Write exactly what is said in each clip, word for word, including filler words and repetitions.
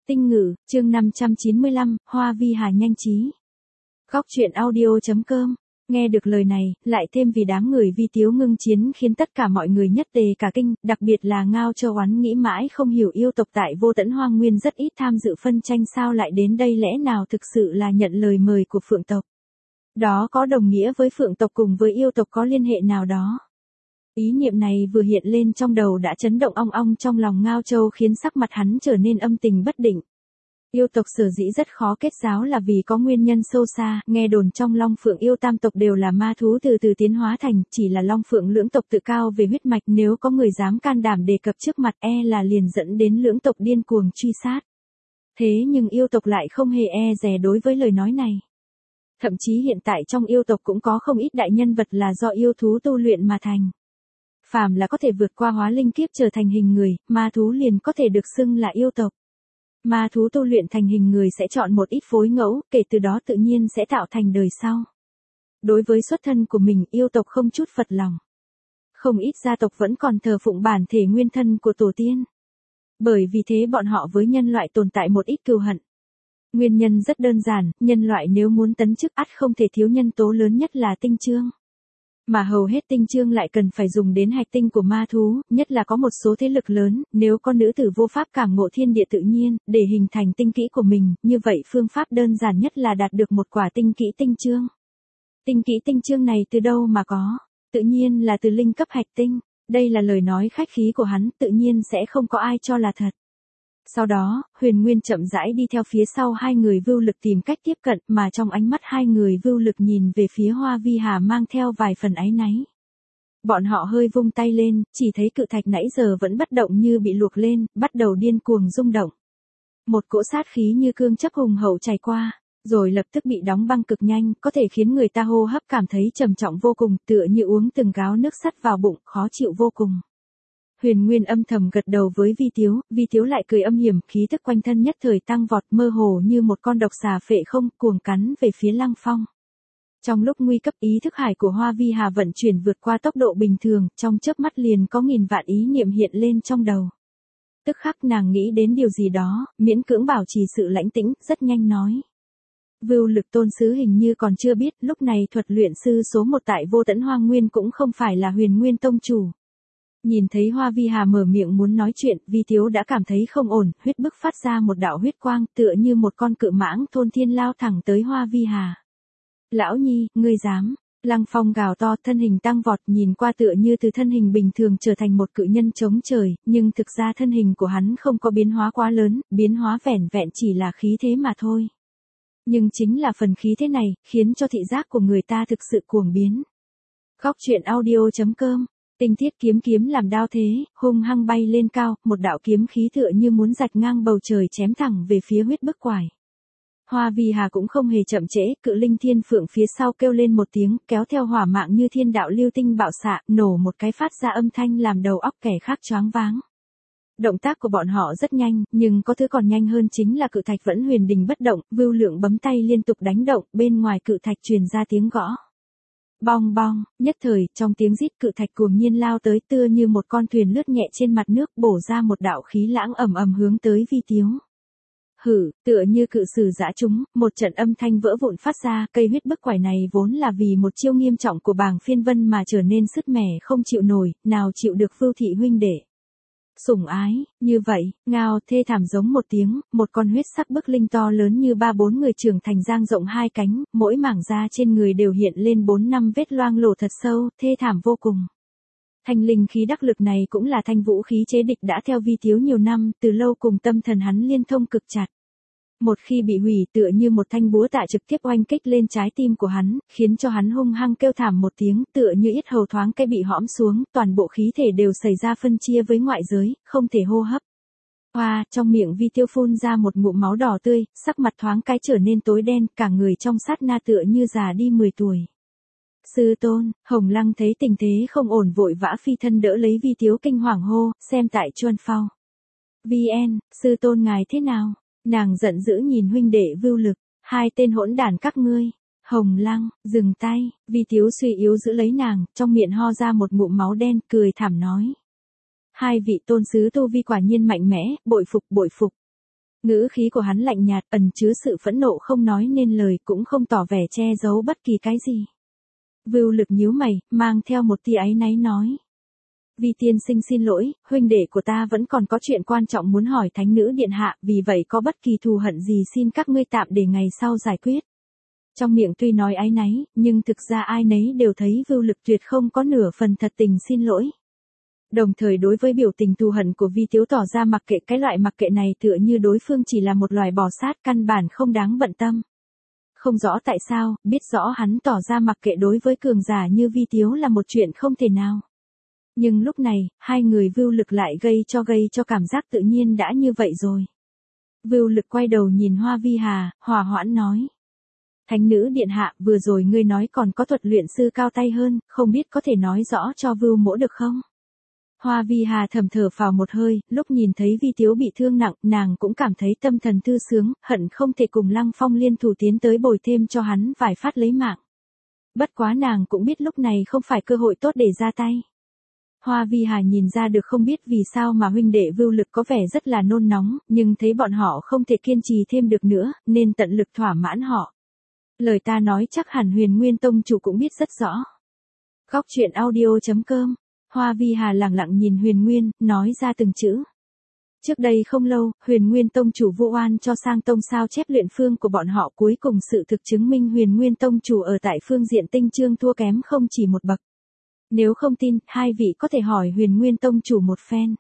Tinh ngữ, chương năm trăm chín mươi lăm, Hoa Vi Hà nhanh trí. Góc truyện audio chấm com. Nghe được lời này, lại thêm vì đám người Vi Tiếu ngưng chiến khiến tất cả mọi người nhất tề cả kinh, đặc biệt là Ngao Châu Oán nghĩ mãi không hiểu yêu tộc tại Vô Tẫn Hoang Nguyên rất ít tham dự phân tranh sao lại đến đây, lẽ nào thực sự là nhận lời mời của Phượng tộc. Đó có đồng nghĩa với Phượng tộc cùng với yêu tộc có liên hệ nào đó. Ý niệm này vừa hiện lên trong đầu đã chấn động ong ong trong lòng Ngao Châu khiến sắc mặt hắn trở nên âm tình bất định. Yêu tộc sở dĩ rất khó kết giao là vì có nguyên nhân sâu xa, nghe đồn trong Long Phượng yêu tam tộc đều là ma thú từ từ tiến hóa thành, chỉ là Long Phượng lưỡng tộc tự cao về huyết mạch, nếu có người dám can đảm đề cập trước mặt e là liền dẫn đến lưỡng tộc điên cuồng truy sát. Thế nhưng yêu tộc lại không hề e dè đối với lời nói này. Thậm chí hiện tại trong yêu tộc cũng có không ít đại nhân vật là do yêu thú tu luyện mà thành. Phàm là có thể vượt qua hóa linh kiếp trở thành hình người, ma thú liền có thể được xưng là yêu tộc. Ma thú tu luyện thành hình người sẽ chọn một ít phối ngẫu, kể từ đó tự nhiên sẽ tạo thành đời sau. Đối với xuất thân của mình, yêu tộc không chút phật lòng. Không ít gia tộc vẫn còn thờ phụng bản thể nguyên thân của tổ tiên. Bởi vì thế bọn họ với nhân loại tồn tại một ít cừu hận. Nguyên nhân rất đơn giản, nhân loại nếu muốn tấn chức ắt không thể thiếu nhân tố lớn nhất là tinh chương. Mà hầu hết tinh chương lại cần phải dùng đến hạch tinh của ma thú, nhất là có một số thế lực lớn, nếu con nữ tử vô pháp cảm ngộ thiên địa tự nhiên, để hình thành tinh kỹ của mình, như vậy phương pháp đơn giản nhất là đạt được một quả tinh kỹ tinh chương. Tinh kỹ tinh chương này từ đâu mà có? Tự nhiên là từ linh cấp hạch tinh. Đây là lời nói khách khí của hắn, tự nhiên sẽ không có ai cho là thật. Sau đó, Huyền Nguyên chậm rãi đi theo phía sau hai người Vưu Lực tìm cách tiếp cận, mà trong ánh mắt hai người Vưu Lực nhìn về phía Hoa Vi Hà mang theo vài phần áy náy. Bọn họ hơi vung tay lên, chỉ thấy cự thạch nãy giờ vẫn bất động như bị luộc lên, bắt đầu điên cuồng rung động. Một cỗ sát khí như cương chấp hùng hậu chảy qua, rồi lập tức bị đóng băng cực nhanh, có thể khiến người ta hô hấp cảm thấy trầm trọng vô cùng, tựa như uống từng gáo nước sắt vào bụng, khó chịu vô cùng. Huyền Nguyên âm thầm gật đầu với Vi Tiếu, Vi Tiếu lại cười âm hiểm, khí tức quanh thân nhất thời tăng vọt, mơ hồ như một con độc xà phệ không, cuồng cắn về phía Lăng Phong. Trong lúc nguy cấp, ý thức hải của Hoa Vi Hà vận chuyển vượt qua tốc độ bình thường, trong chớp mắt liền có nghìn vạn ý niệm hiện lên trong đầu. Tức khắc nàng nghĩ đến điều gì đó, miễn cưỡng bảo trì sự lãnh tĩnh, rất nhanh nói. Vưu Lực tôn sứ hình như còn chưa biết, lúc này thuật luyện sư số một tại Vô Tẫn Hoang Nguyên cũng không phải là Huyền Nguyên tông chủ. Nhìn thấy Hoa Vi Hà mở miệng muốn nói chuyện, Vi Tiếu đã cảm thấy không ổn, huyết bức phát ra một đạo huyết quang, tựa như một con cự mãng thôn thiên lao thẳng tới Hoa Vi Hà. Lão Nhi, ngươi dám? Lăng Phong gào to, thân hình tăng vọt, nhìn qua tựa như từ thân hình bình thường trở thành một cự nhân chống trời, nhưng thực ra thân hình của hắn không có biến hóa quá lớn, biến hóa vẻn vẹn chỉ là khí thế mà thôi. Nhưng chính là phần khí thế này, khiến cho thị giác của người ta thực sự cuồng biến. Góc truyện audio chấm com. Tinh thiết kiếm kiếm làm đao thế, hung hăng bay lên cao, một đạo kiếm khí tựa như muốn rạch ngang bầu trời chém thẳng về phía huyết bức quải. Hoa Vi Hà cũng không hề chậm trễ, cự linh thiên phượng phía sau kêu lên một tiếng, kéo theo hỏa mạng như thiên đạo lưu tinh bạo xạ, nổ một cái phát ra âm thanh làm đầu óc kẻ khác choáng váng. Động tác của bọn họ rất nhanh, nhưng có thứ còn nhanh hơn chính là cự thạch vẫn huyền đình bất động, Vưu Lượng bấm tay liên tục đánh động, bên ngoài cự thạch truyền ra tiếng gõ. Bong bong, nhất thời, trong tiếng rít cự thạch cuồng nhiên lao tới, tựa như một con thuyền lướt nhẹ trên mặt nước, bổ ra một đạo khí lãng ầm ầm hướng tới Vi Tiếu. Hử, tựa như cự sử dã chúng, một trận âm thanh vỡ vụn phát ra, cây huyết bức quải này vốn là vì một chiêu nghiêm trọng của Bàng Phiên Vân mà trở nên sứt mẻ không chịu nổi, nào chịu được Vưu thị huynh đệ. Sủng ái, như vậy, ngao thê thảm giống một tiếng, một con huyết sắc bức linh to lớn như ba bốn người trưởng thành dang rộng hai cánh, mỗi mảng da trên người đều hiện lên bốn năm vết loang lổ thật sâu, thê thảm vô cùng. Thanh linh khí đắc lực này cũng là thanh vũ khí chế địch đã theo Vi Tiếu nhiều năm, từ lâu cùng tâm thần hắn liên thông cực chặt. Một khi bị hủy tựa như một thanh búa tạ trực tiếp oanh kích lên trái tim của hắn, khiến cho hắn hung hăng kêu thảm một tiếng, tựa như yết hầu thoáng cái bị hõm xuống, toàn bộ khí thể đều xảy ra phân chia với ngoại giới, không thể hô hấp. Hoa, trong miệng Vi Tiêu phun ra một ngụm máu đỏ tươi, sắc mặt thoáng cái trở nên tối đen, cả người trong sát na tựa như già đi mười tuổi. Sư tôn, Hồng Lăng thấy tình thế không ổn vội vã phi thân đỡ lấy Vi Tiếu kinh hoàng hô, xem tại Chuân Phao. vê en, sư tôn ngài thế nào? Nàng giận dữ nhìn huynh đệ Vưu Lực, hai tên hỗn đản các ngươi. Hồng Lăng, dừng tay, Vi Tiếu suy yếu giữ lấy nàng, trong miệng ho ra một ngụm máu đen, cười thảm nói. Hai vị tôn sứ tu vi quả nhiên mạnh mẽ, bội phục bội phục. Ngữ khí của hắn lạnh nhạt, ẩn chứa sự phẫn nộ không nói nên lời, cũng không tỏ vẻ che giấu bất kỳ cái gì. Vưu Lực nhíu mày, mang theo một tia áy náy nói. Vi tiên sinh xin lỗi, huynh đệ của ta vẫn còn có chuyện quan trọng muốn hỏi thánh nữ điện hạ, vì vậy có bất kỳ thù hận gì xin các ngươi tạm để ngày sau giải quyết. Trong miệng tuy nói áy náy, nhưng thực ra ai nấy đều thấy Vưu Lực tuyệt không có nửa phần thật tình xin lỗi. Đồng thời đối với biểu tình thù hận của Vi Tiếu tỏ ra mặc kệ, cái loại mặc kệ này tựa như đối phương chỉ là một loài bò sát căn bản không đáng bận tâm. Không rõ tại sao, biết rõ hắn tỏ ra mặc kệ đối với cường giả như Vi Tiếu là một chuyện không thể nào. Nhưng lúc này, hai người Vưu Lực lại gây cho gây cho cảm giác tự nhiên đã như vậy rồi. Vưu Lực quay đầu nhìn Hoa Vi Hà, hòa hoãn nói. Thánh nữ điện hạ, vừa rồi ngươi nói còn có thuật luyện sư cao tay hơn, không biết có thể nói rõ cho Vưu mỗ được không? Hoa Vi Hà thầm thở phào một hơi, lúc nhìn thấy Vi Tiếu bị thương nặng, nàng cũng cảm thấy tâm thần thư sướng, hận không thể cùng Lăng Phong liên thủ tiến tới bồi thêm cho hắn vài phát lấy mạng. Bất quá nàng cũng biết lúc này không phải cơ hội tốt để ra tay. Hoa Vi Hà nhìn ra được không biết vì sao mà huynh đệ Vưu Lực có vẻ rất là nôn nóng, nhưng thấy bọn họ không thể kiên trì thêm được nữa, nên tận lực thỏa mãn họ. Lời ta nói chắc hẳn Huyền Nguyên Tông chủ cũng biết rất rõ. Góc truyện audio chấm com. Hoa Vi Hà lặng lặng nhìn Huyền Nguyên, nói ra từng chữ. Trước đây không lâu, Huyền Nguyên Tông chủ vu oan cho Sang Tông sao chép luyện phương của bọn họ, cuối cùng sự thực chứng minh Huyền Nguyên Tông chủ ở tại phương diện tinh chương thua kém không chỉ một bậc. Nếu không tin, hai vị có thể hỏi Huyền Nguyên Tông chủ một phen.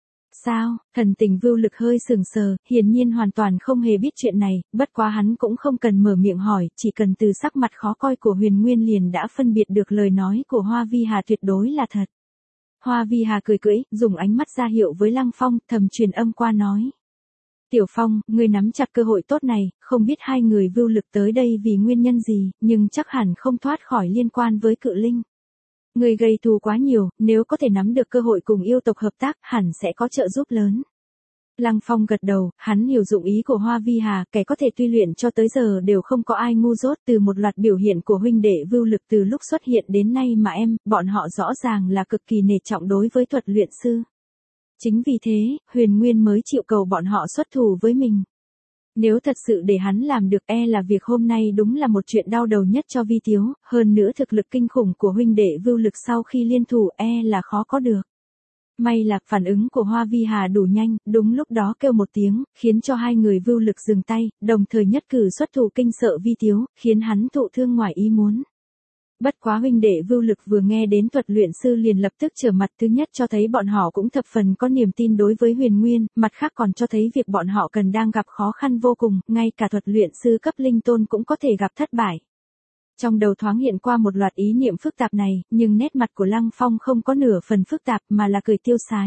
Sao? Thần tình Vưu Lực hơi sừng sờ, hiển nhiên hoàn toàn không hề biết chuyện này, bất quá hắn cũng không cần mở miệng hỏi, chỉ cần từ sắc mặt khó coi của Huyền Nguyên liền đã phân biệt được lời nói của Hoa Vi Hà tuyệt đối là thật. Hoa Vi Hà cười cưỡi, dùng ánh mắt ra hiệu với Lăng Phong, thầm truyền âm qua nói. Tiểu Phong, ngươi nắm chặt cơ hội tốt này, không biết hai người Vưu Lực tới đây vì nguyên nhân gì, nhưng chắc hẳn không thoát khỏi liên quan với Cự Linh. Người gây thù quá nhiều, nếu có thể nắm được cơ hội cùng yêu tộc hợp tác, hẳn sẽ có trợ giúp lớn. Lăng Phong gật đầu, hắn hiểu dụng ý của Hoa Vi Hà, kẻ có thể tuy luyện cho tới giờ đều không có ai ngu dốt, từ một loạt biểu hiện của huynh đệ Vưu Lực từ lúc xuất hiện đến nay mà em, bọn họ rõ ràng là cực kỳ nể trọng đối với thuật luyện sư. Chính vì thế, Huyền Nguyên mới chịu cầu bọn họ xuất thủ với mình. Nếu thật sự để hắn làm được, e là việc hôm nay đúng là một chuyện đau đầu nhất cho Vi Tiếu, hơn nữa thực lực kinh khủng của huynh đệ Vưu Lực sau khi liên thủ e là khó có được. May là phản ứng của Hoa Vi Hà đủ nhanh, đúng lúc đó kêu một tiếng, khiến cho hai người Vưu Lực dừng tay, đồng thời nhất cử xuất thủ kinh sợ Vi Tiếu, khiến hắn thụ thương ngoài ý muốn. Bất quá huynh đệ Vưu Lực vừa nghe đến thuật luyện sư liền lập tức trở mặt, thứ nhất cho thấy bọn họ cũng thập phần có niềm tin đối với Huyền Nguyên, mặt khác còn cho thấy việc bọn họ cần đang gặp khó khăn vô cùng, ngay cả thuật luyện sư cấp linh tôn cũng có thể gặp thất bại. Trong đầu thoáng hiện qua một loạt ý niệm phức tạp này, nhưng nét mặt của Lăng Phong không có nửa phần phức tạp mà là cười tiêu sái.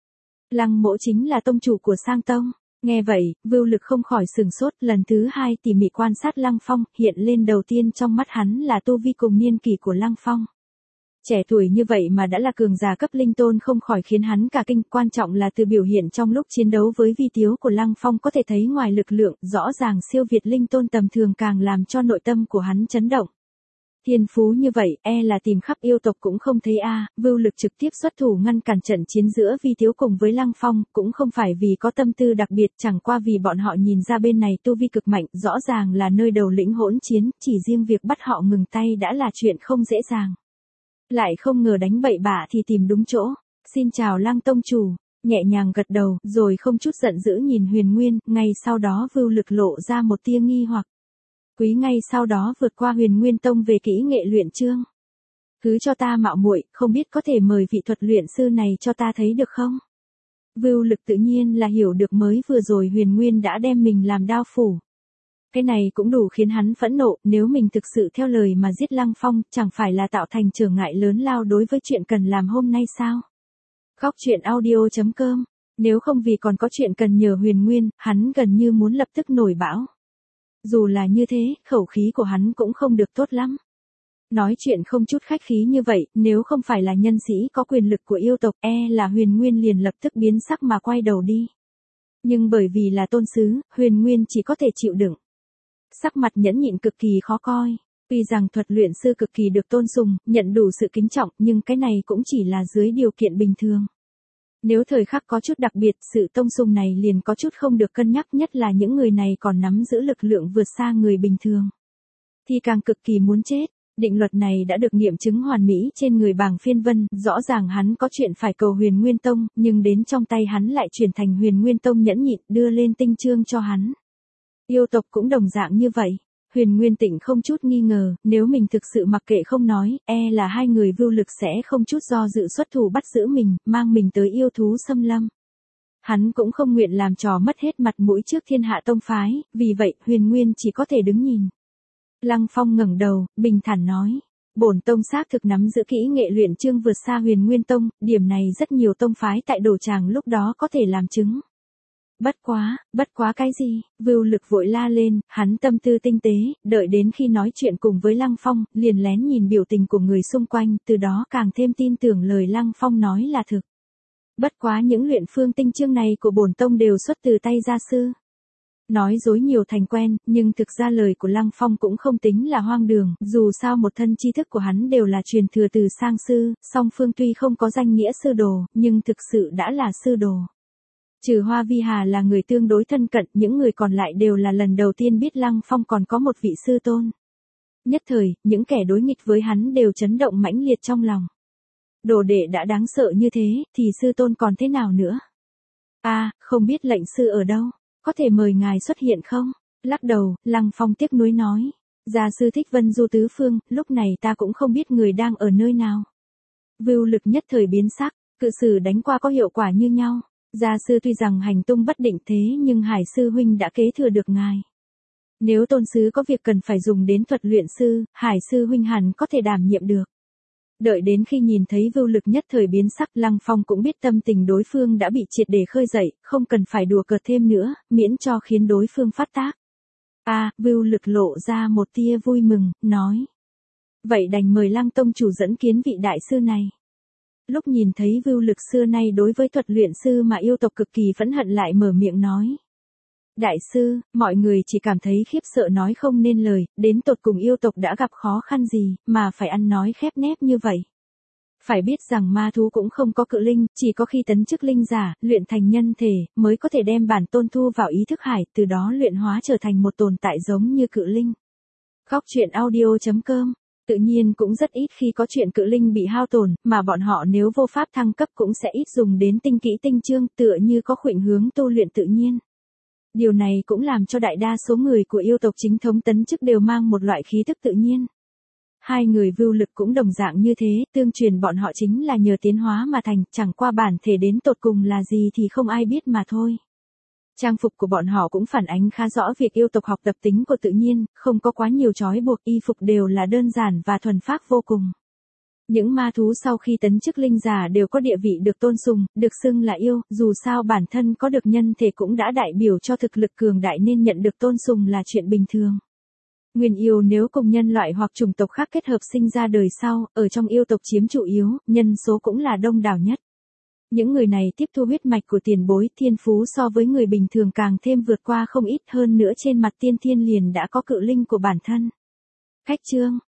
Lăng mỗ chính là tông chủ của Sang Tông. Nghe vậy, Vưu Lực không khỏi sừng sốt, lần thứ hai tỉ mỉ quan sát Lăng Phong, hiện lên đầu tiên trong mắt hắn là tu vi cùng niên kỷ của Lăng Phong. Trẻ tuổi như vậy mà đã là cường giả cấp linh tôn không khỏi khiến hắn cả kinh, quan trọng là từ biểu hiện trong lúc chiến đấu với Vi Tiếu của Lăng Phong có thể thấy ngoài lực lượng, rõ ràng siêu việt linh tôn tầm thường càng làm cho nội tâm của hắn chấn động. Thiên phú như vậy, e là tìm khắp yêu tộc cũng không thấy a. À, Vưu Lực trực tiếp xuất thủ ngăn cản trận chiến giữa Vi Tiếu cùng với Lăng Phong, cũng không phải vì có tâm tư đặc biệt, chẳng qua vì bọn họ nhìn ra bên này tu vi cực mạnh, rõ ràng là nơi đầu lĩnh hỗn chiến, chỉ riêng việc bắt họ ngừng tay đã là chuyện không dễ dàng. Lại không ngờ đánh bậy bạ thì tìm đúng chỗ. Xin chào Lăng tông chủ, nhẹ nhàng gật đầu, rồi không chút giận dữ nhìn Huyền Nguyên, ngay sau đó Vưu Lực lộ ra một tia nghi hoặc. Quý ngay sau đó vượt qua Huyền Nguyên Tông về kỹ nghệ luyện chương. Cứ cho ta mạo muội, không biết có thể mời vị thuật luyện sư này cho ta thấy được không? Vưu Lực tự nhiên là hiểu được mới vừa rồi Huyền Nguyên đã đem mình làm đao phủ. Cái này cũng đủ khiến hắn phẫn nộ, nếu mình thực sự theo lời mà giết Lăng Phong, chẳng phải là tạo thành trở ngại lớn lao đối với chuyện cần làm hôm nay sao? Góc truyện audio chấm com. Nếu không vì còn có chuyện cần nhờ Huyền Nguyên, hắn gần như muốn lập tức nổi bão. Dù là như thế, khẩu khí của hắn cũng không được tốt lắm. Nói chuyện không chút khách khí như vậy, nếu không phải là nhân sĩ có quyền lực của yêu tộc, e là Huyền Nguyên liền lập tức biến sắc mà quay đầu đi. Nhưng bởi vì là tôn sứ, Huyền Nguyên chỉ có thể chịu đựng. Sắc mặt nhẫn nhịn cực kỳ khó coi. Tuy rằng thuật luyện sư cực kỳ được tôn sùng, nhận đủ sự kính trọng, nhưng cái này cũng chỉ là dưới điều kiện bình thường. Nếu thời khắc có chút đặc biệt, sự tông sùng này liền có chút không được cân nhắc, nhất là những người này còn nắm giữ lực lượng vượt xa người bình thường. Thì càng cực kỳ muốn chết. Định luật này đã được nghiệm chứng hoàn mỹ trên người Bàng Phiên Vân, rõ ràng hắn có chuyện phải cầu Huyền Nguyên Tông, nhưng đến trong tay hắn lại chuyển thành Huyền Nguyên Tông nhẫn nhịn đưa lên tinh chương cho hắn. Yêu tộc cũng đồng dạng như vậy. Huyền Nguyên Tịnh không chút nghi ngờ, nếu mình thực sự mặc kệ không nói, e là hai người Vưu Lực sẽ không chút do dự xuất thủ bắt giữ mình, mang mình tới yêu thú xâm lâm. Hắn cũng không nguyện làm trò mất hết mặt mũi trước thiên hạ tông phái, vì vậy Huyền Nguyên chỉ có thể đứng nhìn. Lăng Phong ngẩng đầu, bình thản nói. Bổn tông xác thực nắm giữ kỹ nghệ luyện chương vượt xa Huyền Nguyên Tông, điểm này rất nhiều tông phái tại Đồ Tràng lúc đó có thể làm chứng. Bất quá, bất quá cái gì? Vưu Lực vội la lên, hắn tâm tư tinh tế, đợi đến khi nói chuyện cùng với Lăng Phong, liền lén nhìn biểu tình của người xung quanh, từ đó càng thêm tin tưởng lời Lăng Phong nói là thực. Bất quá những luyện phương tinh chương này của bổn tông đều xuất từ tay gia sư. Nói dối nhiều thành quen, nhưng thực ra lời của Lăng Phong cũng không tính là hoang đường, dù sao một thân tri thức của hắn đều là truyền thừa từ sang sư, song phương tuy không có danh nghĩa sư đồ, nhưng thực sự đã là sư đồ. Trừ Hoa Vi Hà là người tương đối thân cận, những người còn lại đều là lần đầu tiên biết Lăng Phong còn có một vị sư tôn. Nhất thời, những kẻ đối nghịch với hắn đều chấn động mãnh liệt trong lòng. Đồ đệ đã đáng sợ như thế, thì sư tôn còn thế nào nữa? A, à, không biết lệnh sư ở đâu? Có thể mời ngài xuất hiện không? Lắc đầu, Lăng Phong tiếc nuối nói. Gia sư thích Vân Du tứ phương, lúc này ta cũng không biết người đang ở nơi nào. Vưu Lực nhất thời biến sắc, cự sử đánh qua có hiệu quả như nhau. Gia sư tuy rằng hành tung bất định thế nhưng Hải sư huynh đã kế thừa được ngài. Nếu tôn sứ có việc cần phải dùng đến thuật luyện sư, Hải sư huynh hẳn có thể đảm nhiệm được. Đợi đến khi nhìn thấy Vưu Lực nhất thời biến sắc, Lăng Phong cũng biết tâm tình đối phương đã bị triệt để khơi dậy, không cần phải đùa cợt thêm nữa, miễn cho khiến đối phương phát tác. A, à, Vưu Lực lộ ra một tia vui mừng, nói. Vậy đành mời Lăng tông chủ dẫn kiến vị đại sư này. Lúc nhìn thấy Vưu Lực xưa nay đối với thuật luyện sư mà yêu tộc cực kỳ phẫn hận lại mở miệng nói. Đại sư, mọi người chỉ cảm thấy khiếp sợ nói không nên lời, đến tột cùng yêu tộc đã gặp khó khăn gì, mà phải ăn nói khép nép như vậy. Phải biết rằng ma thú cũng không có cự linh, chỉ có khi tấn chức linh giả, luyện thành nhân thể, mới có thể đem bản tôn thu vào ý thức hải, từ đó luyện hóa trở thành một tồn tại giống như cự linh. Góc truyện audio chấm com. Tự nhiên cũng rất ít khi có chuyện cự linh bị hao tổn, mà bọn họ nếu vô pháp thăng cấp cũng sẽ ít dùng đến tinh kỹ tinh chương, tựa như có khuỵnh hướng tu luyện tự nhiên. Điều này cũng làm cho đại đa số người của yêu tộc chính thống tấn chức đều mang một loại khí thức tự nhiên. Hai người Vưu Lực cũng đồng dạng như thế, tương truyền bọn họ chính là nhờ tiến hóa mà thành, chẳng qua bản thể đến tột cùng là gì thì không ai biết mà thôi. Trang phục của bọn họ cũng phản ánh khá rõ việc yêu tộc học tập tính của tự nhiên, không có quá nhiều trói buộc, y phục đều là đơn giản và thuần phác vô cùng. Những ma thú sau khi tấn chức linh giả đều có địa vị được tôn sùng, được xưng là yêu, dù sao bản thân có được nhân thể cũng đã đại biểu cho thực lực cường đại nên nhận được tôn sùng là chuyện bình thường. Nguyên yêu nếu cùng nhân loại hoặc chủng tộc khác kết hợp sinh ra đời sau, ở trong yêu tộc chiếm chủ yếu, nhân số cũng là đông đảo nhất. Những người này tiếp thu huyết mạch của tiền bối, thiên phú so với người bình thường càng thêm vượt qua không ít, hơn nữa trên mặt tiên thiên liền đã có cự linh của bản thân. Khách chương